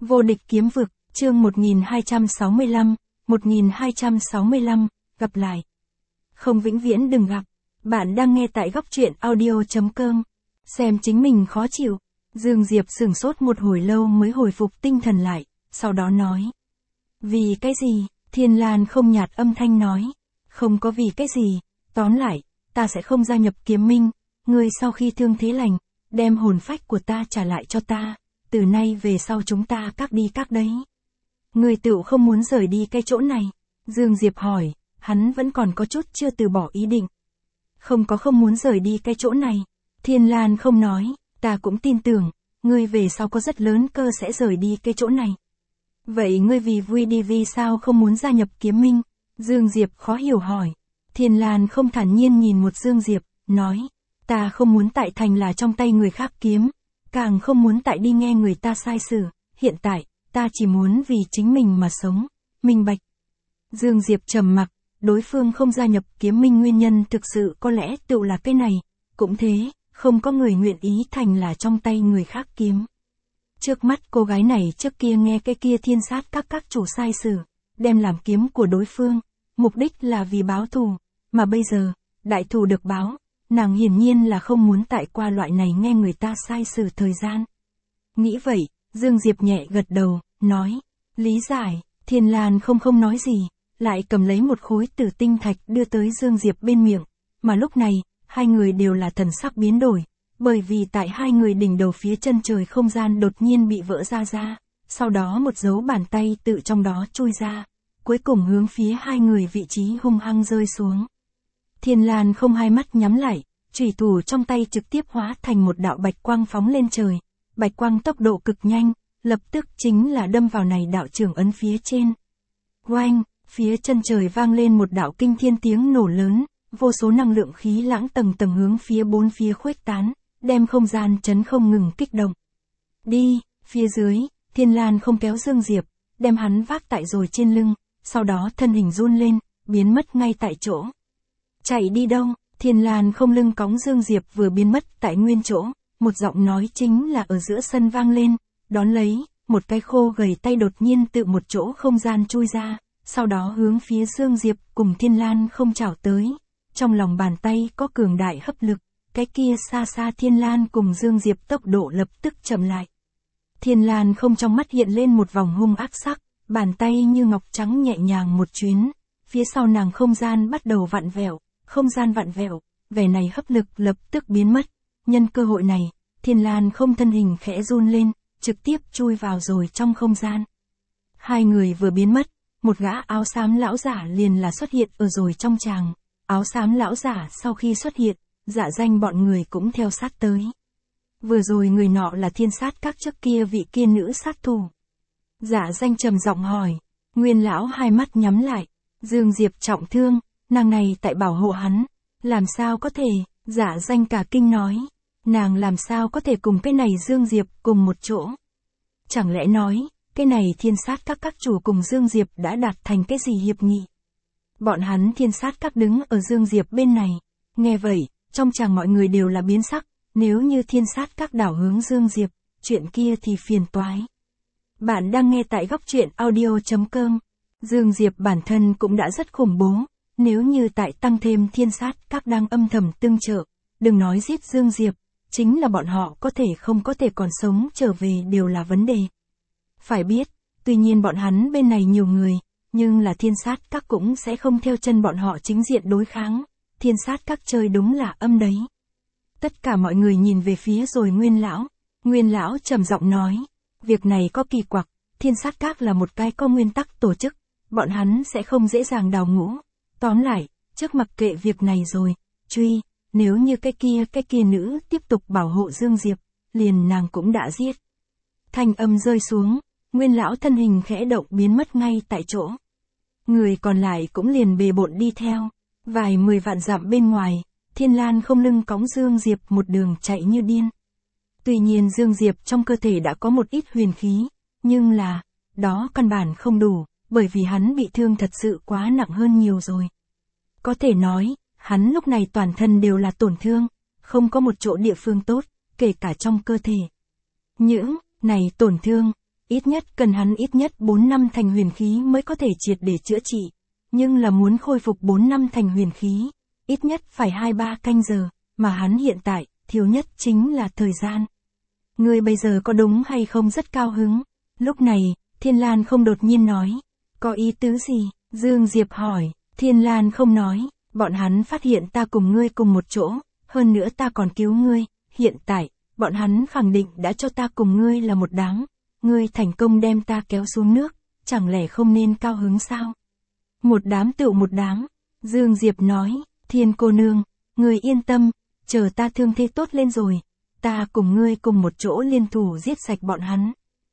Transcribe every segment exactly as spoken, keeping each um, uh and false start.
Vô địch kiếm vực, chương một nghìn hai trăm sáu mươi lăm, một nghìn hai trăm sáu mươi lăm, gặp lại. Không vĩnh viễn đừng gặp. Bạn đang nghe tại góc truyện audio chấm com. Xem chính mình khó chịu. Dương Diệp sửng sốt một hồi lâu mới hồi phục tinh thần lại, sau đó nói. Vì cái gì? Thiên Lan không nhạt âm thanh nói. Không có vì cái gì, tóm lại, ta sẽ không gia nhập kiếm minh, ngươi sau khi thương thế lành, đem hồn phách của ta trả lại cho ta, từ nay về sau chúng ta các đi các đấy. Ngươi tựu không muốn rời đi cái chỗ này? Dương Diệp hỏi, hắn vẫn còn có chút chưa từ bỏ ý định. Không có không muốn rời đi cái chỗ này. Thiên Lan không nói, ta cũng tin tưởng, ngươi về sau có rất lớn cơ sẽ rời đi cái chỗ này. Vậy ngươi vì vui đi vì sao không muốn gia nhập kiếm minh? Dương Diệp khó hiểu hỏi. Thiên Lan không thản nhiên nhìn một Dương Diệp, nói, ta không muốn tại thành là trong tay người khác kiếm, càng không muốn tại đi nghe người ta sai sử, hiện tại, ta chỉ muốn vì chính mình mà sống, minh bạch. Dương Diệp trầm mặc, đối phương không gia nhập kiếm minh nguyên nhân thực sự có lẽ tự là cái này, cũng thế, không có người nguyện ý thành là trong tay người khác kiếm. Trước mắt cô gái này trước kia nghe cái kia thiên sát các các chủ sai sử, đem làm kiếm của đối phương, mục đích là vì báo thù, mà bây giờ, đại thù được báo, nàng hiển nhiên là không muốn tại qua loại này nghe người ta sai sử thời gian. Nghĩ vậy, Dương Diệp nhẹ gật đầu, nói, lý giải. Thiên Lan không không nói gì, lại cầm lấy một khối tử tinh thạch đưa tới Dương Diệp bên miệng, mà lúc này, hai người đều là thần sắc biến đổi, bởi vì tại hai người đỉnh đầu phía chân trời không gian đột nhiên bị vỡ ra ra, sau đó một dấu bàn tay tự trong đó chui ra, cuối cùng hướng phía hai người vị trí hung hăng rơi xuống. Thiên Lan không hai mắt nhắm lại, chủy thủ trong tay trực tiếp hóa thành một đạo bạch quang phóng lên trời, bạch quang tốc độ cực nhanh, lập tức chính là đâm vào này đạo trưởng ấn phía trên. Oanh, phía chân trời vang lên một đạo kinh thiên tiếng nổ lớn, vô số năng lượng khí lãng tầng tầng hướng phía bốn phía khuếch tán, đem không gian chấn không ngừng kích động. Đi, phía dưới, Thiên Lan không kéo Dương Diệp, đem hắn vác tại rồi trên lưng, sau đó thân hình run lên, biến mất ngay tại chỗ. Chạy đi đâu? Thiên Lan không lưng cõng Dương Diệp vừa biến mất tại nguyên chỗ, một giọng nói chính là ở giữa sân vang lên, đón lấy, một cái khô gầy tay đột nhiên tự một chỗ không gian chui ra, sau đó hướng phía Dương Diệp cùng Thiên Lan không chảo tới. Trong lòng bàn tay có cường đại hấp lực, cái kia xa xa Thiên Lan cùng Dương Diệp tốc độ lập tức chậm lại. Thiên Lan không trong mắt hiện lên một vòng hung ác sắc, bàn tay như ngọc trắng nhẹ nhàng một chuyến, phía sau nàng không gian bắt đầu vặn vẹo, không gian vặn vẹo, vẻ này hấp lực lập tức biến mất. Nhân cơ hội này, Thiên Lan không thân hình khẽ run lên, trực tiếp chui vào rồi trong không gian. Hai người vừa biến mất, một gã áo xám lão giả liền là xuất hiện ở rồi trong tràng. Áo xám lão giả sau khi xuất hiện, dạ danh bọn người cũng theo sát tới. Vừa rồi người nọ là thiên sát các trước kia vị kia nữ sát thủ. Dạ danh trầm giọng hỏi, Nguyên lão hai mắt nhắm lại, Dương Diệp trọng thương, nàng này tại bảo hộ hắn, làm sao có thể? Dạ danh cả kinh nói, nàng làm sao có thể cùng cái này Dương Diệp cùng một chỗ? Chẳng lẽ nói, cái này thiên sát các các chủ cùng Dương Diệp đã đạt thành cái gì hiệp nghị? Bọn hắn thiên sát các đứng ở Dương Diệp bên này, nghe vậy, trong chàng mọi người đều là biến sắc, nếu như thiên sát các đảo hướng Dương Diệp, chuyện kia thì phiền toái. Bạn đang nghe tại góc truyện audio chấm com. Dương Diệp bản thân cũng đã rất khủng bố, nếu như tại tăng thêm thiên sát các đang âm thầm tương trợ, đừng nói giết Dương Diệp, chính là bọn họ có thể không có thể còn sống trở về đều là vấn đề. Phải biết, tuy nhiên bọn hắn bên này nhiều người, nhưng là thiên sát các cũng sẽ không theo chân bọn họ chính diện đối kháng, thiên sát các chơi đúng là âm đấy. Tất cả mọi người nhìn về phía rồi Nguyên lão, Nguyên lão trầm giọng nói, việc này có kỳ quặc, thiên sát các là một cái có nguyên tắc tổ chức, bọn hắn sẽ không dễ dàng đào ngũ. Tóm lại, trước mặc kệ việc này rồi, truy, nếu như cái kia cái kia nữ tiếp tục bảo hộ Dương Diệp, liền nàng cũng đã giết. Thanh âm rơi xuống, Nguyên lão thân hình khẽ động biến mất ngay tại chỗ. Người còn lại cũng liền bề bộn đi theo, vài mười vạn dặm bên ngoài, Thiên Lan không lưng cõng Dương Diệp một đường chạy như điên. Tuy nhiên Dương Diệp trong cơ thể đã có một ít huyền khí, nhưng là, đó căn bản không đủ, bởi vì hắn bị thương thật sự quá nặng hơn nhiều rồi. Có thể nói, hắn lúc này toàn thân đều là tổn thương, không có một chỗ địa phương tốt, kể cả trong cơ thể. Những này tổn thương, ít nhất cần hắn ít nhất bốn năm thành huyền khí mới có thể triệt để chữa trị. Nhưng là muốn khôi phục bốn năm thành huyền khí, ít nhất phải hai ba canh giờ, mà hắn hiện tại, thiếu nhất chính là thời gian. Ngươi bây giờ có đúng hay không rất cao hứng? Lúc này, Thiên Lan không đột nhiên nói. Có ý tứ gì? Dương Diệp hỏi. Thiên Lan không nói. Bọn hắn phát hiện ta cùng ngươi cùng một chỗ, hơn nữa ta còn cứu ngươi. Hiện tại, bọn hắn khẳng định đã cho ta cùng ngươi là một đám. Ngươi thành công đem ta kéo xuống nước, chẳng lẽ không nên cao hứng sao? Một đám tựu một đám. Dương Diệp nói. Thiên cô nương, ngươi yên tâm, chờ ta thương thế tốt lên rồi, ta cùng ngươi cùng một chỗ liên thủ giết sạch bọn hắn.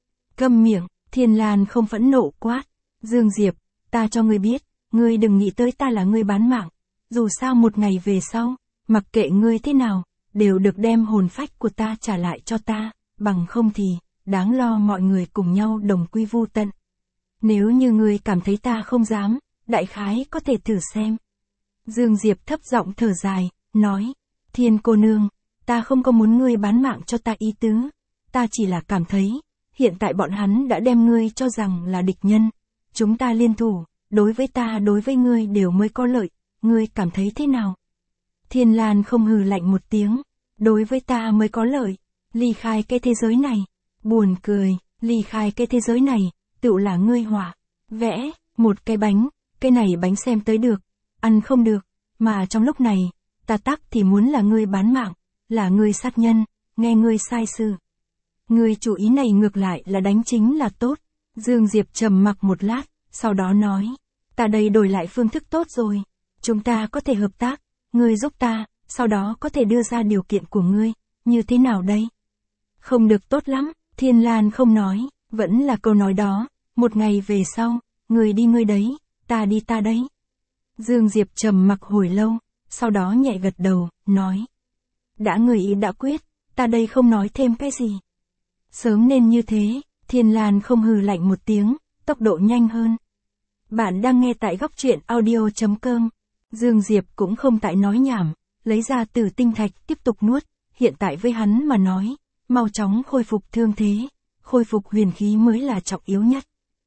Câm miệng, Thiên Lan không phẫn nộ quát. Dương Diệp, ta cho ngươi biết, ngươi đừng nghĩ tới ta là ngươi bán mạng. Dù sao một ngày về sau, mặc kệ ngươi thế nào, đều được đem hồn phách của ta trả lại cho ta, bằng không thì, đáng lo mọi người cùng nhau đồng quy vu tận. Nếu như ngươi cảm thấy ta không dám, đại khái có thể thử xem. Dương Diệp thấp giọng thở dài, nói. Thiên cô nương, ta không có muốn ngươi bán mạng cho ta ý tứ, ta chỉ là cảm thấy, hiện tại bọn hắn đã đem ngươi cho rằng là địch nhân, chúng ta liên thủ, đối với ta đối với ngươi đều mới có lợi, ngươi cảm thấy thế nào? Thiên Lan không hừ lạnh một tiếng, đối với ta mới có lợi, ly khai cái thế giới này, buồn cười, ly khai cái thế giới này, tựu là ngươi họa, vẽ, một cái bánh, cái này bánh xem tới được, ăn không được, mà trong lúc này, ta tắc thì muốn là ngươi bán mạng, là ngươi sát nhân, nghe ngươi sai sự. Ngươi chủ ý này ngược lại là đánh chính là tốt. Dương Diệp trầm mặc một lát, sau đó nói, ta đây đổi lại phương thức tốt rồi, chúng ta có thể hợp tác, ngươi giúp ta, sau đó có thể đưa ra điều kiện của ngươi, như thế nào đây? Không được tốt lắm, Thiên Lan không nói, vẫn là câu nói đó, một ngày về sau, ngươi đi ngươi đấy, ta đi ta đấy. Dương Diệp trầm mặc hồi lâu, sau đó nhẹ gật đầu, nói. Đã người ý đã quyết, ta đây không nói thêm cái gì. Sớm nên như thế, Thiên Lan không hừ lạnh một tiếng, tốc độ nhanh hơn. Bạn đang nghe tại góc truyện audio chấm com. Dương Diệp cũng không tại nói nhảm, lấy ra tử tinh thạch tiếp tục nuốt, hiện tại với hắn mà nói, mau chóng khôi phục thương thế, khôi phục huyền khí mới là trọng yếu nhất.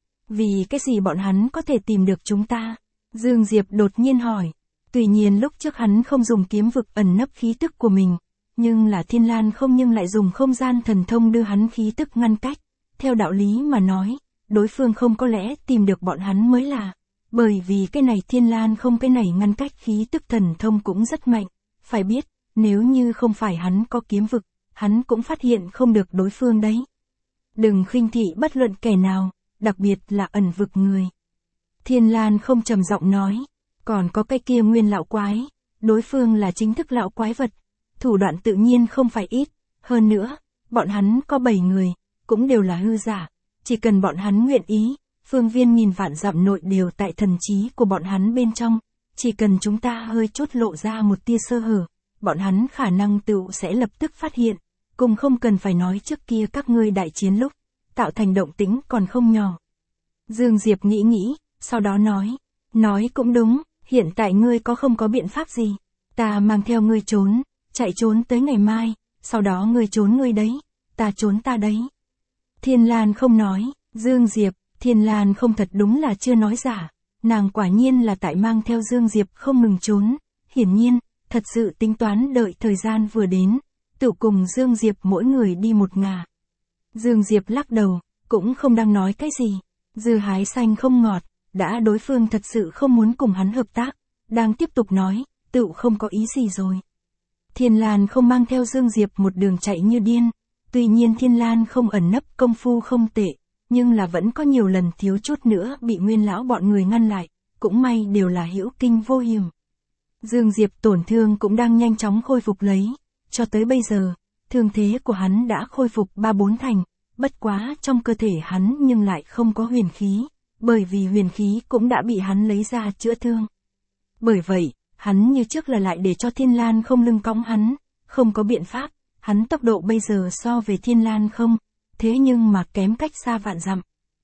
Vì cái gì bọn hắn có thể tìm được chúng ta? Dương Diệp đột nhiên hỏi. Tuy nhiên lúc trước hắn không dùng kiếm vực ẩn nấp khí tức của mình, nhưng là Thiên Lan không nhưng lại dùng không gian thần thông đưa hắn khí tức ngăn cách. Theo đạo lý mà nói, đối phương không có lẽ tìm được bọn hắn mới là. Bởi vì cái này Thiên Lan không cái này ngăn cách khí tức thần thông cũng rất mạnh. Phải biết, nếu như không phải hắn có kiếm vực, hắn cũng phát hiện không được đối phương đấy. Đừng khinh thị bất luận kẻ nào, đặc biệt là ẩn vực người. Thiên Lan không trầm giọng nói. Còn có cái kia nguyên lão quái, đối phương là chính thức lão quái vật, thủ đoạn tự nhiên không phải ít, hơn nữa, bọn hắn có bảy người, cũng đều là hư giả, chỉ cần bọn hắn nguyện ý, phương viên nghìn vạn dặm nội đều tại thần trí của bọn hắn bên trong, chỉ cần chúng ta hơi chút lộ ra một tia sơ hở, bọn hắn khả năng tựu sẽ lập tức phát hiện, cùng không cần phải nói trước kia các ngươi đại chiến lúc, tạo thành động tĩnh còn không nhỏ. Dương Diệp nghĩ nghĩ, sau đó nói, nói cũng đúng. Hiện tại ngươi có không có biện pháp gì? Ta mang theo ngươi trốn, chạy trốn tới ngày mai, sau đó ngươi trốn ngươi đấy, ta trốn ta đấy. Thiên Lan không nói, Dương Diệp, Thiên Lan không thật đúng là chưa nói giả, nàng quả nhiên là tại mang theo Dương Diệp không ngừng trốn, hiển nhiên, thật sự tính toán đợi thời gian vừa đến, tự cùng Dương Diệp mỗi người đi một ngả. Dương Diệp lắc đầu, cũng không đang nói cái gì, dưa hái xanh không ngọt. Đã đối phương thật sự không muốn cùng hắn hợp tác, đang tiếp tục nói, tự không có ý gì rồi. Thiên Lan không mang theo Dương Diệp một đường chạy như điên, tuy nhiên Thiên Lan không ẩn nấp công phu không tệ, nhưng là vẫn có nhiều lần thiếu chút nữa bị nguyên lão bọn người ngăn lại, cũng may đều là hữu kinh vô hiểm. Dương Diệp tổn thương cũng đang nhanh chóng khôi phục lấy, cho tới bây giờ, thương thế của hắn đã khôi phục ba bốn thành, bất quá trong cơ thể hắn nhưng lại không có huyền khí. Bởi vì huyền khí cũng đã bị hắn lấy ra chữa thương. Bởi vậy, hắn như trước là lại để cho Thiên Lan không lưng cõng hắn, không có biện pháp, hắn tốc độ bây giờ so về Thiên Lan không, thế nhưng mà kém cách xa vạn dặm.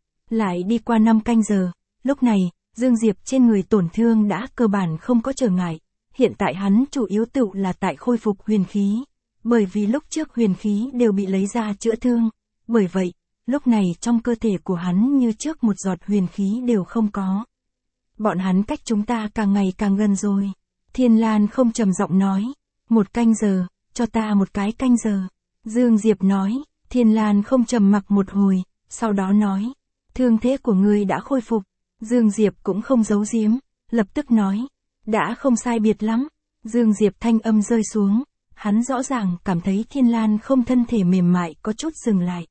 Lại đi qua năm canh giờ, lúc này, Dương Diệp trên người tổn thương đã cơ bản không có trở ngại, hiện tại hắn chủ yếu tự là tại khôi phục huyền khí, bởi vì lúc trước huyền khí đều bị lấy ra chữa thương, bởi vậy, lúc này trong cơ thể của hắn như trước một giọt huyền khí đều không có. Bọn hắn cách chúng ta càng ngày càng gần rồi. Thiên Lan không trầm giọng nói. Một canh giờ, cho ta một cái canh giờ. Dương Diệp nói. Thiên Lan không trầm mặc một hồi, sau đó nói. Thương thế của ngươi đã khôi phục. Dương Diệp cũng không giấu giếm, lập tức nói. Đã không sai biệt lắm. Dương Diệp thanh âm rơi xuống. Hắn rõ ràng cảm thấy Thiên Lan không thân thể mềm mại có chút dừng lại.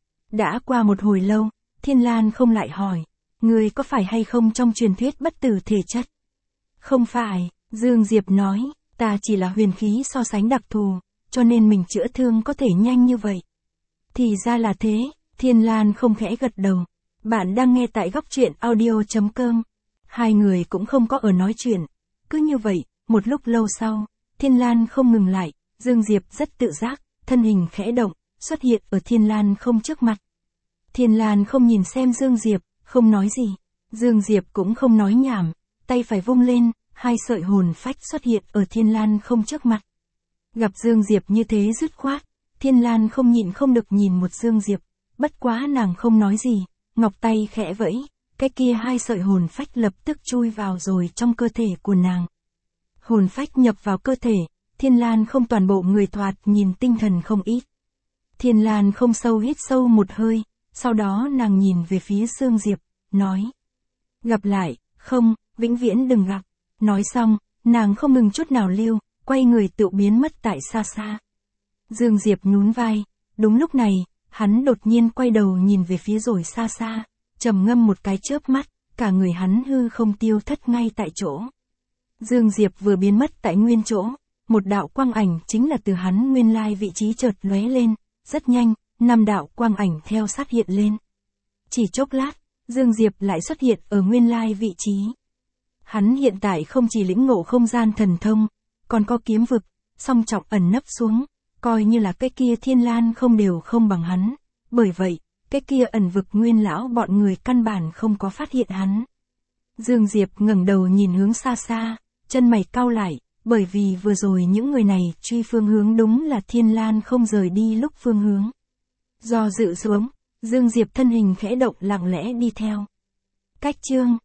Đã qua một hồi lâu, Thiên Lan không lại hỏi. Ngươi có phải hay không trong truyền thuyết bất tử thể chất? Không phải, Dương Diệp nói, ta chỉ là huyền khí so sánh đặc thù, cho nên mình chữa thương có thể nhanh như vậy. Thì ra là thế, Thiên Lan không khẽ gật đầu. Bạn đang nghe tại góc truyện audio chấm com. Hai người cũng không có ở nói chuyện. Cứ như vậy, một lúc lâu sau, Thiên Lan không ngừng lại, Dương Diệp rất tự giác, thân hình khẽ động, xuất hiện ở Thiên Lan không trước mặt. Thiên Lan không nhìn xem Dương Diệp, không nói gì. Dương Diệp cũng không nói nhảm, tay phải vung lên, hai sợi hồn phách xuất hiện ở Thiên Lan không trước mặt. Gặp Dương Diệp như thế dứt khoát, Thiên Lan không nhịn không được nhìn một Dương Diệp, bất quá nàng không nói gì, ngọc tay khẽ vẫy, cái kia hai sợi hồn phách lập tức chui vào rồi trong cơ thể của nàng. Hồn phách nhập vào cơ thể, Thiên Lan không toàn bộ người thoạt nhìn tinh thần không ít. Thiên Lan không sâu hít sâu một hơi, sau đó nàng nhìn về phía Dương Diệp, nói. Gặp lại, không, vĩnh viễn đừng gặp. Nói xong, nàng không ngừng chút nào lưu, quay người tự biến mất tại xa xa. Dương Diệp nhún vai, đúng lúc này, hắn đột nhiên quay đầu nhìn về phía rồi xa xa, trầm ngâm một cái chớp mắt, cả người hắn hư không tiêu thất ngay tại chỗ. Dương Diệp vừa biến mất tại nguyên chỗ, một đạo quang ảnh chính là từ hắn nguyên lai vị trí chợt lóe lên, rất nhanh, năm đạo quang ảnh theo sát hiện lên. Chỉ chốc lát, Dương Diệp lại xuất hiện ở nguyên lai vị trí. Hắn hiện tại không chỉ lĩnh ngộ không gian thần thông, còn có kiếm vực, song trọng ẩn nấp xuống, coi như là cái kia Thiên Lan không đều không bằng hắn, bởi vậy, cái kia ẩn vực Nguyên lão bọn người căn bản không có phát hiện hắn. Dương Diệp ngẩng đầu nhìn hướng xa xa, chân mày cau lại, bởi vì vừa rồi những người này truy phương hướng đúng là Thiên Lan không rời đi lúc phương hướng. Do dự xuống, Dương Diệp thân hình khẽ động lặng lẽ đi theo. Cách chương